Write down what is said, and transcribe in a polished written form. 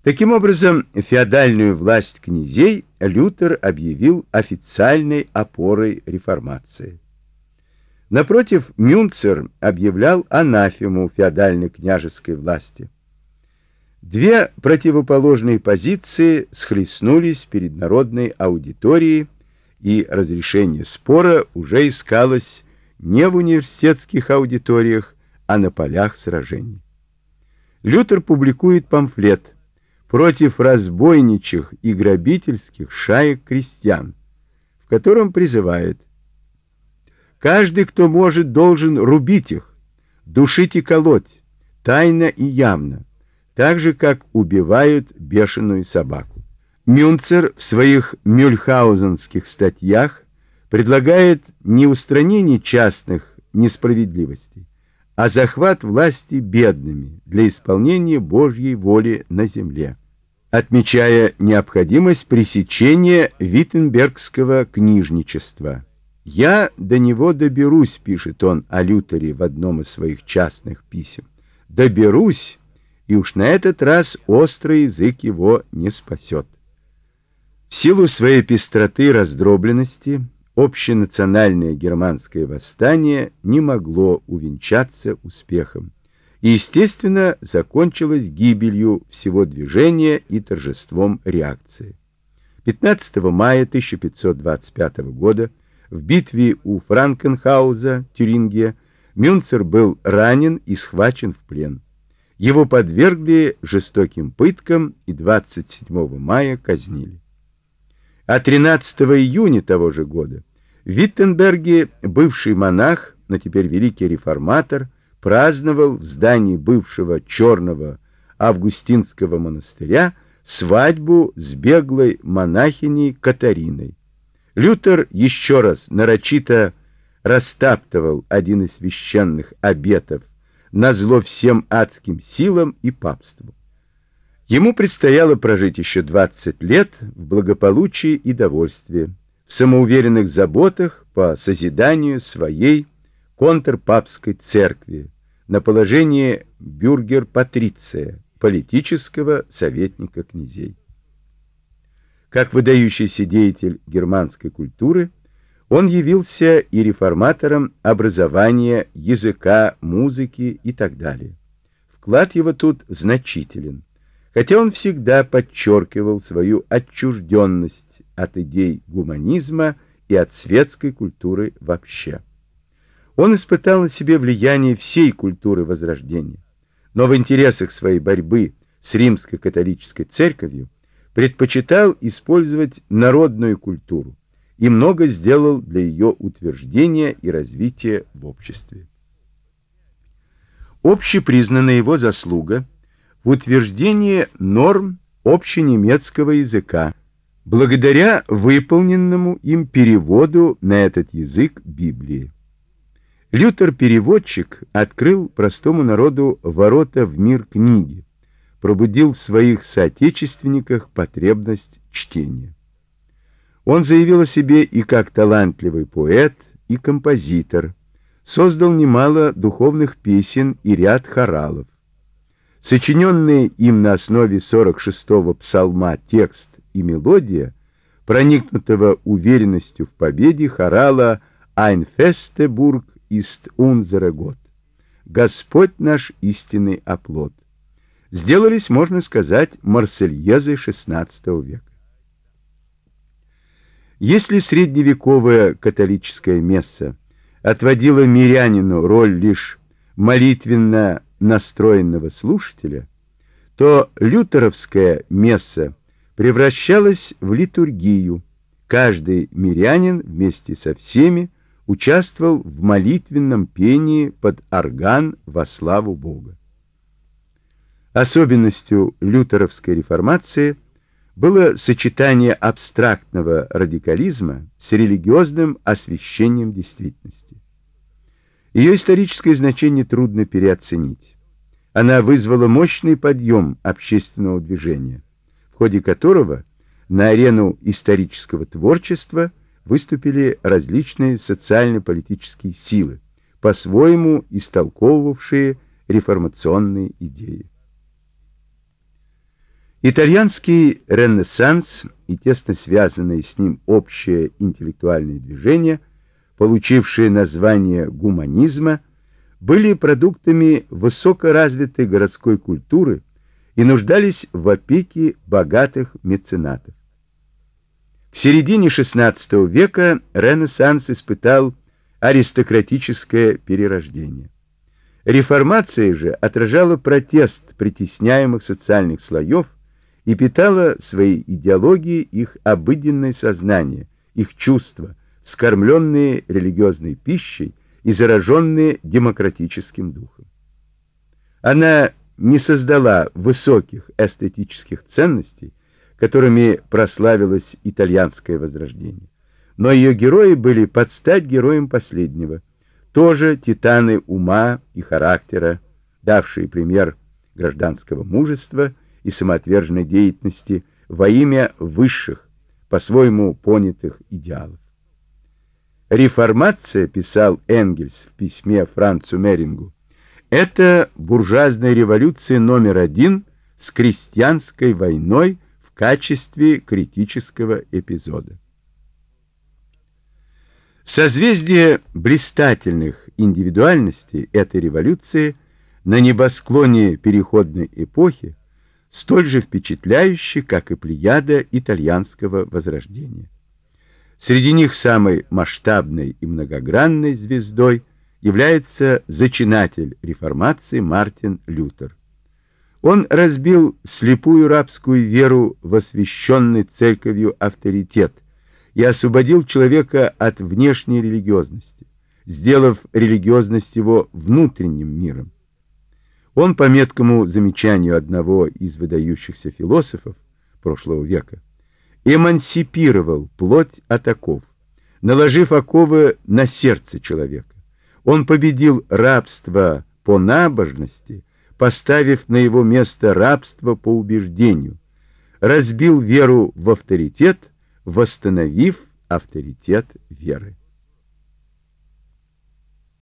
Таким образом, феодальную власть князей Лютер объявил официальной опорой реформации. Напротив, Мюнцер объявлял анафему феодальной княжеской власти. Две противоположные позиции схлестнулись перед народной аудиторией, и разрешение спора уже искалось не в университетских аудиториях, а на полях сражений. Лютер публикует памфлет против разбойничьих и грабительских шаек крестьян, в котором призывает: «Каждый, кто может, должен рубить их, душить и колоть, тайно и явно, так же, как убивают бешеную собаку». Мюнцер в своих мюльхаузенских статьях предлагает не устранение частных несправедливостей, а захват власти бедными для исполнения Божьей воли на земле, отмечая необходимость пресечения виттенбергского книжничества. «Я до него доберусь», — пишет он о Лютере в одном из своих частных писем, «доберусь, и уж на этот раз острый язык его не спасет». В силу своей пестроты и раздробленности общенациональное германское восстание не могло увенчаться успехом и, естественно, закончилось гибелью всего движения и торжеством реакции. 15 мая 1525 года в битве у Франкенхауза, Тюрингия, Мюнцер был ранен и схвачен в плен. Его подвергли жестоким пыткам и 27 мая казнили. А 13 июня того же года в Виттенберге бывший монах, но теперь великий реформатор, праздновал в здании бывшего черного августинского монастыря свадьбу с беглой монахиней Катариной. Лютер еще раз нарочито растаптывал один из священных обетов назло всем адским силам и папству. Ему предстояло прожить еще 20 лет в благополучии и довольстве, в самоуверенных заботах по созиданию своей контрпапской церкви на положении бюргер-патриция, политического советника князей. Как выдающийся деятель германской культуры, он явился и реформатором образования, языка, музыки и так далее. Вклад его тут значителен, хотя он всегда подчеркивал свою отчужденность от идей гуманизма и от светской культуры вообще. Он испытал на себе влияние всей культуры Возрождения, но в интересах своей борьбы с римской католической церковью предпочитал использовать народную культуру и много сделал для ее утверждения и развития в обществе. Общепризнанная его заслуга в утверждении норм общенемецкого языка, благодаря выполненному им переводу на этот язык Библии. Лютер-переводчик открыл простому народу ворота в мир книги, пробудил в своих соотечественниках потребность чтения. Он заявил о себе и как талантливый поэт, и композитор, создал немало духовных песен и ряд хоралов. Сочиненные им на основе 46-го псалма текст и мелодия, проникнутого уверенностью в победе хорала «Ein feste Burg ist unsere Gott» «Господь наш истинный оплот», сделались, можно сказать, марсельезы XVI века. Если средневековая католическая месса отводила мирянину роль лишь молитвенно настроенного слушателя, то лютеровская месса превращалась в литургию. Каждый мирянин вместе со всеми участвовал в молитвенном пении под орган во славу Бога. Особенностью лютеровской реформации было сочетание абстрактного радикализма с религиозным освещением действительности. Ее историческое значение трудно переоценить. Она вызвала мощный подъем общественного движения, в ходе которого на арену исторического творчества выступили различные социально-политические силы, по-своему истолковывавшие реформационные идеи. Итальянский Ренессанс и тесно связанное с ним общее интеллектуальное движение, получившие название гуманизма, были продуктами высокоразвитой городской культуры и нуждались в опеке богатых меценатов. В середине XVI века Ренессанс испытал аристократическое перерождение. Реформация же отражала протест притесняемых социальных слоев и питала своей идеологией их обыденное сознание, их чувства, вскормленные религиозной пищей и зараженные демократическим духом. Она не создала высоких эстетических ценностей, которыми прославилось итальянское возрождение, но ее герои были под стать героям последнего, тоже титаны ума и характера, давшие пример гражданского мужества и самоотверженной деятельности во имя высших, по-своему понятых идеалов. Реформация, писал Энгельс в письме Францу Мерингу, это буржуазная революция номер один с крестьянской войной в качестве критического эпизода. Созвездие блистательных индивидуальностей этой революции на небосклоне переходной эпохи столь же впечатляюще, как и плеяда итальянского возрождения. Среди них самой масштабной и многогранной звездой является зачинатель реформации Мартин Лютер. Он разбил слепую рабскую веру в освященный церковью авторитет и освободил человека от внешней религиозности, сделав религиозность его внутренним миром. Он, по меткому замечанию одного из выдающихся философов прошлого века, эмансипировал плоть от оков, наложив оковы на сердце человека. Он победил рабство по набожности, поставив на его место рабство по убеждению, разбил веру в авторитет, восстановив авторитет веры.